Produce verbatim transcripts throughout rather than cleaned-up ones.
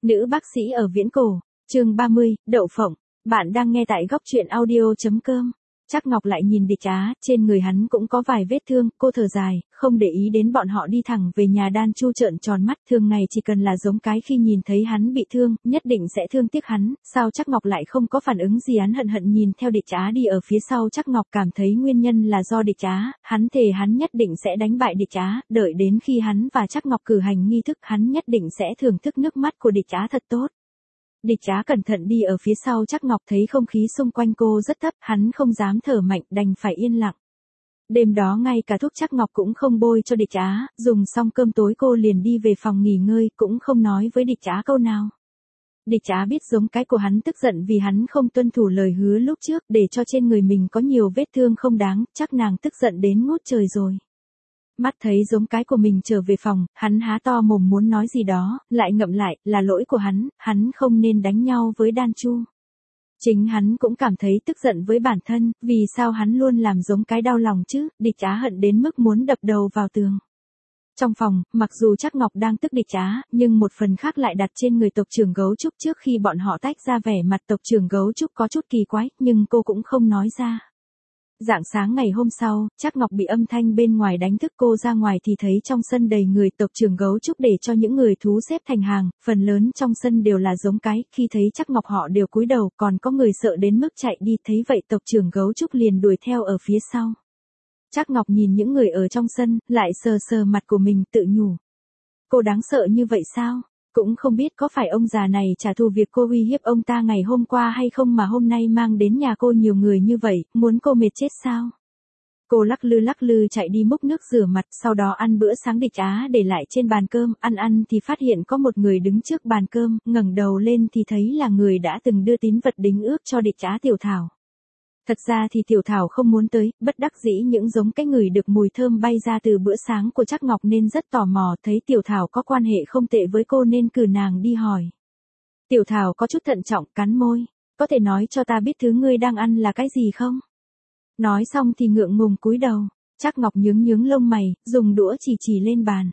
Nữ bác sĩ ở viễn cổ, chương ba mươi, đậu phộng. Bạn đang nghe tại góc truyện audio.com. Trác Ngọc lại nhìn Địch Á, trên người hắn cũng có vài vết thương, cô thở dài, không để ý đến bọn họ đi thẳng về nhà. Đan Chu trợn tròn mắt, thương này chỉ cần là giống cái khi nhìn thấy hắn bị thương, nhất định sẽ thương tiếc hắn, sao Trác Ngọc lại không có phản ứng gì. Hắn hận hận nhìn theo Địch Á đi ở phía sau. Trác Ngọc cảm thấy nguyên nhân là do Địch Á, hắn thề hắn nhất định sẽ đánh bại Địch Á, đợi đến khi hắn và Trác Ngọc cử hành nghi thức, hắn nhất định sẽ thưởng thức nước mắt của Địch Á thật tốt. Địch Á cẩn thận đi ở phía sau Trác Ngọc, thấy không khí xung quanh cô rất thấp, hắn không dám thở mạnh, đành phải yên lặng. Đêm đó ngay cả thuốc Trác Ngọc cũng không bôi cho Địch Á, dùng xong cơm tối cô liền đi về phòng nghỉ ngơi, cũng không nói với Địch Á câu nào. Địch Á biết giống cái của hắn tức giận vì hắn không tuân thủ lời hứa lúc trước, để cho trên người mình có nhiều vết thương không đáng, chắc nàng tức giận đến ngút trời rồi. Mắt thấy giống cái của mình trở về phòng, hắn há to mồm muốn nói gì đó, lại ngậm lại, là lỗi của hắn, hắn không nên đánh nhau với Đan Chu. Chính hắn cũng cảm thấy tức giận với bản thân, vì sao hắn luôn làm giống cái đau lòng chứ. Địch Á hận đến mức muốn đập đầu vào tường. Trong phòng, mặc dù Trác Ngọc đang tức Địch Á, nhưng một phần khác lại đặt trên người tộc trưởng Gấu Trúc. Trước khi bọn họ tách ra, vẻ mặt tộc trưởng Gấu Trúc có chút kỳ quái, nhưng cô cũng không nói ra. Rạng sáng ngày hôm sau, Trác Ngọc bị âm thanh bên ngoài đánh thức, cô ra ngoài thì thấy trong sân đầy người. Tộc trưởng Gấu Trúc để cho những người thú xếp thành hàng, phần lớn trong sân đều là giống cái, khi thấy Trác Ngọc họ đều cúi đầu, còn có người sợ đến mức chạy đi. Thấy vậy tộc trưởng Gấu Trúc liền đuổi theo ở phía sau. Trác Ngọc nhìn những người ở trong sân, lại sờ sờ mặt của mình, tự nhủ. Cô đáng sợ như vậy sao? Cũng không biết có phải ông già này trả thù việc cô uy hiếp ông ta ngày hôm qua hay không mà hôm nay mang đến nhà cô nhiều người như vậy, muốn cô mệt chết sao? Cô lắc lư lắc lư chạy đi múc nước rửa mặt, sau đó ăn bữa sáng Địch Á để lại trên bàn cơm. Ăn ăn thì phát hiện có một người đứng trước bàn cơm, ngẩng đầu lên thì thấy là người đã từng đưa tín vật đính ước cho Địch Á, Tiểu Thảo. Thật ra thì Tiểu Thảo không muốn tới, bất đắc dĩ những giống cái người được mùi thơm bay ra từ bữa sáng của Trác Ngọc nên rất tò mò, thấy Tiểu Thảo có quan hệ không tệ với cô nên cử nàng đi hỏi. Tiểu Thảo có chút thận trọng, cắn môi. Có thể nói cho ta biết thứ ngươi đang ăn là cái gì không? Nói xong thì ngượng ngùng cúi đầu. Trác Ngọc nhướng nhướng lông mày, dùng đũa chỉ chỉ lên bàn.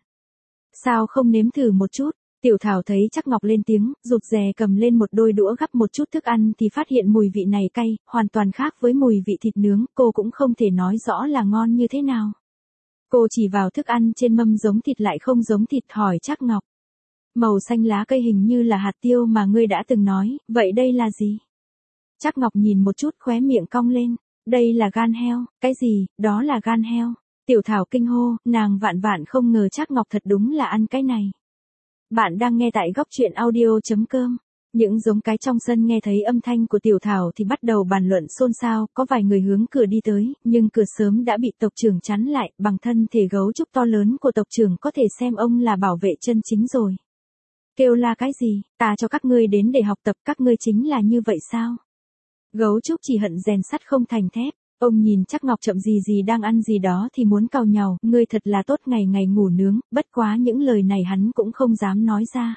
Sao không nếm thử một chút? Tiểu Thảo thấy Trác Ngọc lên tiếng, rụt rè cầm lên một đôi đũa gắp một chút thức ăn thì phát hiện mùi vị này cay, hoàn toàn khác với mùi vị thịt nướng, cô cũng không thể nói rõ là ngon như thế nào. Cô chỉ vào thức ăn trên mâm giống thịt lại không giống thịt, hỏi Trác Ngọc. Màu xanh lá cây hình như là hạt tiêu mà ngươi đã từng nói, vậy đây là gì? Trác Ngọc nhìn một chút, khóe miệng cong lên. Đây là gan heo. Cái gì? Đó là gan heo. Tiểu Thảo kinh hô, nàng vạn vạn không ngờ Trác Ngọc thật đúng là ăn cái này. Bạn đang nghe tại góc truyện audio.com. Những giống cái trong sân nghe thấy âm thanh của Tiểu Thảo thì bắt đầu bàn luận xôn xao, có vài người hướng cửa đi tới, nhưng cửa sớm đã bị tộc trưởng chắn lại. Bằng thân thể gấu trúc to lớn của tộc trưởng có thể xem ông là bảo vệ chân chính rồi. Kêu la cái gì? Ta cho các ngươi đến để học tập, các ngươi chính là như vậy sao? Gấu trúc chỉ hận rèn sắt không thành thép. Ông nhìn Trác Ngọc chậm gì gì đang ăn gì đó thì muốn cào nhàu, ngươi thật là tốt, ngày ngày ngủ nướng, bất quá những lời này hắn cũng không dám nói ra.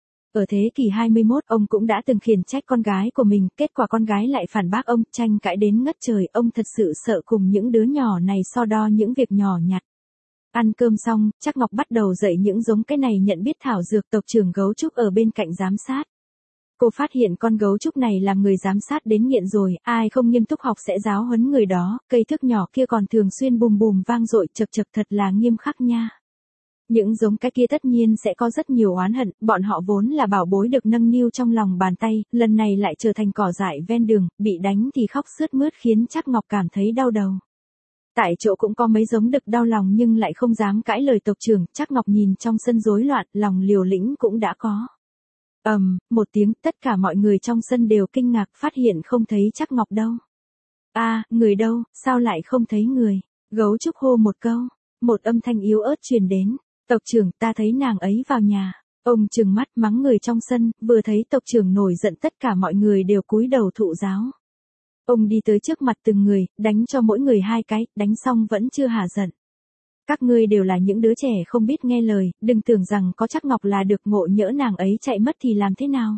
Ở thế kỷ hai mươi mốt, ông cũng đã từng khiển trách con gái của mình, kết quả con gái lại phản bác ông, tranh cãi đến ngất trời, ông thật sự sợ cùng những đứa nhỏ này so đo những việc nhỏ nhặt. Ăn cơm xong, Trác Ngọc bắt đầu dạy những giống cái này nhận biết thảo dược. Tộc trưởng Gấu Trúc ở bên cạnh giám sát. Cô phát hiện con gấu trúc này làm người giám sát đến nghiện rồi, ai không nghiêm túc học sẽ giáo huấn người đó, cây thước nhỏ kia còn thường xuyên bùm bùm vang dội, chật chật thật là nghiêm khắc nha. Những giống cái kia tất nhiên sẽ có rất nhiều oán hận, bọn họ vốn là bảo bối được nâng niu trong lòng bàn tay, lần này lại trở thành cỏ dại ven đường, bị đánh thì khóc sướt mướt khiến Trác Ngọc cảm thấy đau đầu. Tại chỗ cũng có mấy giống đực đau lòng nhưng lại không dám cãi lời tộc trưởng. Trác Ngọc nhìn trong sân rối loạn, lòng liều lĩnh cũng đã có. Ầm, um, một tiếng, tất cả mọi người trong sân đều kinh ngạc, phát hiện không thấy Trác Ngọc đâu. A, à, người đâu, sao lại không thấy người? Gấu trúc hô một câu, một âm thanh yếu ớt truyền đến. Tộc trưởng, ta thấy nàng ấy vào nhà. Ông trừng mắt mắng người trong sân, vừa thấy tộc trưởng nổi giận tất cả mọi người đều cúi đầu thụ giáo. Ông đi tới trước mặt từng người, đánh cho mỗi người hai cái, đánh xong vẫn chưa hả giận. Các ngươi đều là những đứa trẻ không biết nghe lời, đừng tưởng rằng có Trác Ngọc là được, ngộ nhỡ nàng ấy chạy mất thì làm thế nào?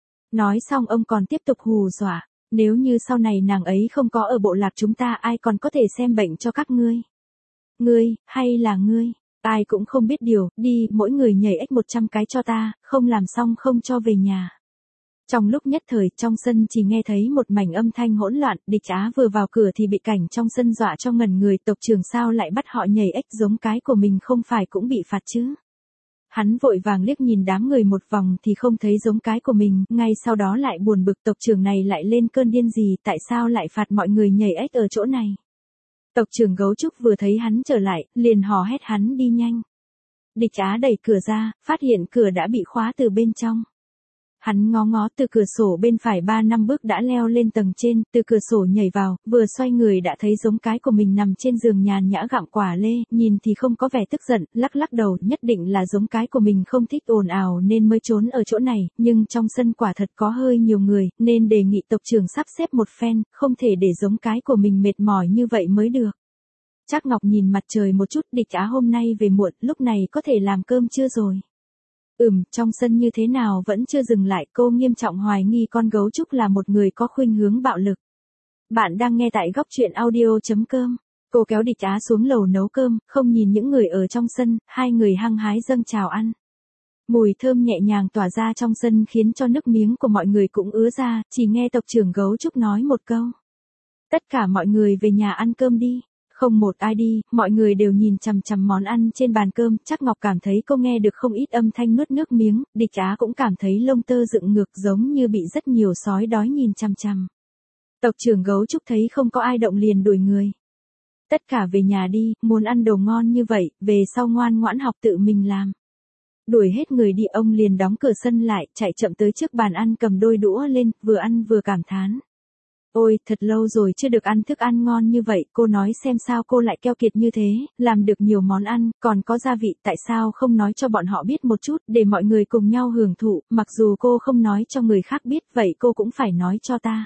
Nói xong ông còn tiếp tục hù dọa, nếu như sau này nàng ấy không có ở bộ lạc chúng ta, ai còn có thể xem bệnh cho các ngươi? Ngươi, hay là ngươi? Ai cũng không biết điều, đi, mỗi người nhảy ếch một trăm cái cho ta, không làm xong không cho về nhà. Trong lúc nhất thời, trong sân chỉ nghe thấy một mảnh âm thanh hỗn loạn, Địch Á vừa vào cửa thì bị cảnh trong sân dọa cho ngẩn người, tộc trưởng sao lại bắt họ nhảy ếch giống cái của mình, không phải cũng bị phạt chứ. Hắn vội vàng liếc nhìn đám người một vòng thì không thấy giống cái của mình, ngay sau đó lại buồn bực, tộc trưởng này lại lên cơn điên gì, tại sao lại phạt mọi người nhảy ếch ở chỗ này. Tộc trưởng Gấu Trúc vừa thấy hắn trở lại, liền hò hét hắn đi nhanh. Địch Á đẩy cửa ra, phát hiện cửa đã bị khóa từ bên trong. Hắn ngó ngó từ cửa sổ bên phải ba năm bước đã leo lên tầng trên, từ cửa sổ nhảy vào, vừa xoay người đã thấy giống cái của mình nằm trên giường nhàn nhã gặm quả lê, nhìn thì không có vẻ tức giận, lắc lắc đầu, nhất định là giống cái của mình không thích ồn ào nên mới trốn ở chỗ này, nhưng trong sân quả thật có hơi nhiều người, nên đề nghị tộc trưởng sắp xếp một phen, không thể để giống cái của mình mệt mỏi như vậy mới được. Trác Ngọc nhìn mặt trời một chút, Địch Á hôm nay về muộn, lúc này có thể làm cơm chưa rồi? Ừm, trong sân như thế nào vẫn chưa dừng lại, cô nghiêm trọng hoài nghi con Gấu Trúc là một người có khuynh hướng bạo lực. Bạn đang nghe tại góc truyện audio.com. Cô kéo Địch Á xuống lầu nấu cơm, không nhìn những người ở trong sân, hai người hăng hái dâng chào ăn. Mùi thơm nhẹ nhàng tỏa ra trong sân khiến cho nước miếng của mọi người cũng ứa ra, chỉ nghe tộc trưởng Gấu Trúc nói một câu. Tất cả mọi người về nhà ăn cơm đi. Không một ai đi, mọi người đều nhìn chằm chằm món ăn trên bàn cơm, Trác Ngọc cảm thấy cô nghe được không ít âm thanh nuốt nước miếng, Địch Á cũng cảm thấy lông tơ dựng ngược giống như bị rất nhiều sói đói nhìn chằm chằm. Tộc trưởng Gấu Trúc thấy không có ai động liền đuổi người. Tất cả về nhà đi, muốn ăn đồ ngon như vậy, về sau ngoan ngoãn học tự mình làm. Đuổi hết người đi, ông liền đóng cửa sân lại, chạy chậm tới trước bàn ăn cầm đôi đũa lên, vừa ăn vừa cảm thán. Ôi, thật lâu rồi chưa được ăn thức ăn ngon như vậy, cô nói xem sao cô lại keo kiệt như thế, làm được nhiều món ăn, còn có gia vị, tại sao không nói cho bọn họ biết một chút, để mọi người cùng nhau hưởng thụ, mặc dù cô không nói cho người khác biết, vậy cô cũng phải nói cho ta.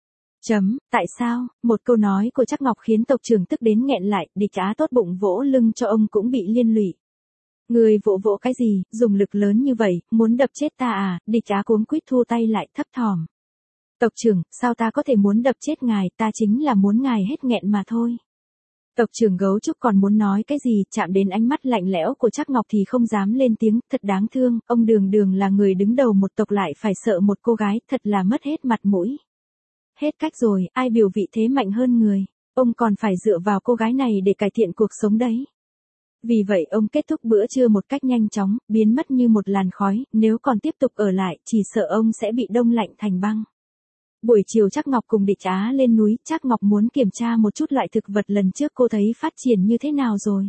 Chấm, tại sao, một câu nói của Trác Ngọc khiến tộc trưởng tức đến nghẹn lại, Địch Á tốt bụng vỗ lưng cho ông cũng bị liên lụy. Người vỗ vỗ cái gì, dùng lực lớn như vậy, muốn đập chết ta à, Địch Á cuống quýt thu tay lại, thấp thỏm. Tộc trưởng, sao ta có thể muốn đập chết ngài, ta chính là muốn ngài hết nghẹn mà thôi. Tộc trưởng Gấu Trúc còn muốn nói cái gì, chạm đến ánh mắt lạnh lẽo của Trác Ngọc thì không dám lên tiếng, thật đáng thương, ông Đường Đường là người đứng đầu một tộc lại phải sợ một cô gái, thật là mất hết mặt mũi. Hết cách rồi, ai biểu vị thế mạnh hơn người, ông còn phải dựa vào cô gái này để cải thiện cuộc sống đấy. Vì vậy ông kết thúc bữa trưa một cách nhanh chóng, biến mất như một làn khói, nếu còn tiếp tục ở lại, chỉ sợ ông sẽ bị đông lạnh thành băng. Buổi chiều Trác Ngọc cùng Địch Á lên núi, Trác Ngọc muốn kiểm tra một chút loại thực vật lần trước cô thấy phát triển như thế nào rồi.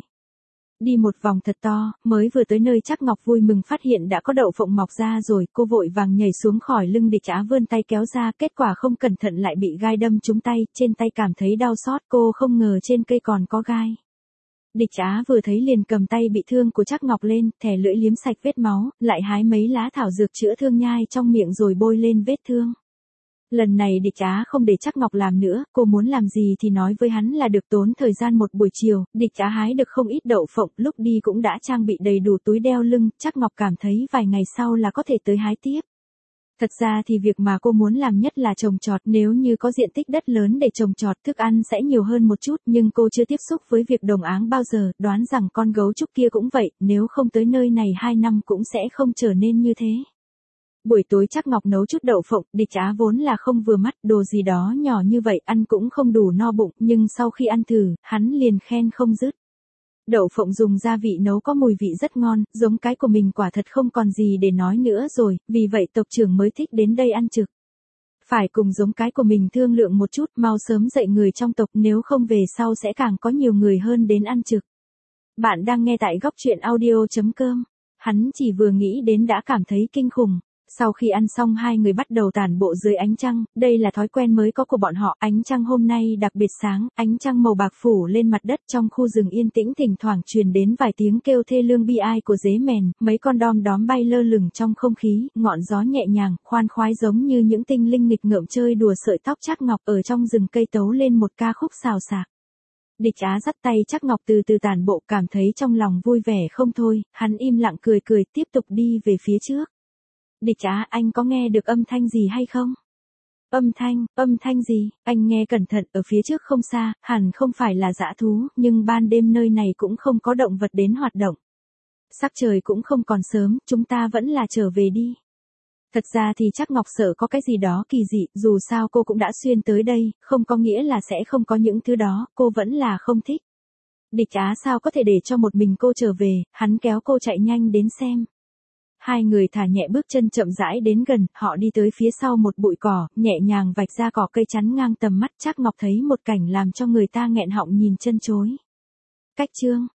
Đi một vòng thật to, mới vừa tới nơi Trác Ngọc vui mừng phát hiện đã có đậu phộng mọc ra rồi, cô vội vàng nhảy xuống khỏi lưng Địch Á vươn tay kéo ra, kết quả không cẩn thận lại bị gai đâm trúng tay, trên tay cảm thấy đau xót, cô không ngờ trên cây còn có gai. Địch Á vừa thấy liền cầm tay bị thương của Trác Ngọc lên, thè lưỡi liếm sạch vết máu, lại hái mấy lá thảo dược chữa thương nhai trong miệng rồi bôi lên vết thương. Lần này Địch Á không để Trác Ngọc làm nữa, cô muốn làm gì thì nói với hắn là được, tốn thời gian một buổi chiều, Địch Á hái được không ít đậu phộng, lúc đi cũng đã trang bị đầy đủ túi đeo lưng, Trác Ngọc cảm thấy vài ngày sau là có thể tới hái tiếp. Thật ra thì việc mà cô muốn làm nhất là trồng trọt, nếu như có diện tích đất lớn để trồng trọt thức ăn sẽ nhiều hơn một chút, nhưng cô chưa tiếp xúc với việc đồng áng bao giờ, đoán rằng con Gấu Trúc kia cũng vậy, nếu không tới nơi này hai năm cũng sẽ không trở nên như thế. Buổi tối Trác Ngọc nấu chút đậu phộng, Địch Á vốn là không vừa mắt, đồ gì đó nhỏ như vậy ăn cũng không đủ no bụng, nhưng sau khi ăn thử, hắn liền khen không dứt. Đậu phộng dùng gia vị nấu có mùi vị rất ngon, giống cái của mình quả thật không còn gì để nói nữa rồi, vì vậy tộc trưởng mới thích đến đây ăn trực. Phải cùng giống cái của mình thương lượng một chút, mau sớm dạy người trong tộc, nếu không về sau sẽ càng có nhiều người hơn đến ăn trực. Bạn đang nghe tại góc truyện audio.com. Hắn chỉ vừa nghĩ đến đã cảm thấy kinh khủng. Sau khi ăn xong hai người bắt đầu tản bộ dưới ánh trăng, đây là thói quen mới có của bọn họ, ánh trăng hôm nay đặc biệt sáng, ánh trăng màu bạc phủ lên mặt đất, trong khu rừng yên tĩnh thỉnh thoảng truyền đến vài tiếng kêu thê lương bi ai của dế mèn, mấy con đom đóm bay lơ lửng trong không khí, ngọn gió nhẹ nhàng, khoan khoái giống như những tinh linh nghịch ngợm chơi đùa sợi tóc Trác Ngọc ở trong rừng cây tấu lên một ca khúc xào xạc. Địch Á dắt tay Trác Ngọc từ từ tản bộ, cảm thấy trong lòng vui vẻ không thôi, hắn im lặng cười cười tiếp tục đi về phía trước. Địch Á, anh có nghe được âm thanh gì hay không? Âm thanh, âm thanh gì? Anh nghe cẩn thận, ở phía trước không xa, hẳn không phải là dã thú, nhưng ban đêm nơi này cũng không có động vật đến hoạt động. Sắc trời cũng không còn sớm, chúng ta vẫn là trở về đi. Thật ra thì chắc Ngọc sợ có cái gì đó kỳ dị, dù sao cô cũng đã xuyên tới đây, không có nghĩa là sẽ không có những thứ đó, cô vẫn là không thích. Địch Á sao có thể để cho một mình cô trở về, hắn kéo cô chạy nhanh đến xem. Hai người thả nhẹ bước chân chậm rãi đến gần, họ đi tới phía sau một bụi cỏ, nhẹ nhàng vạch ra cỏ cây chắn ngang tầm mắt. Trác Ngọc thấy một cảnh làm cho người ta nghẹn họng nhìn chân chối. Cách chương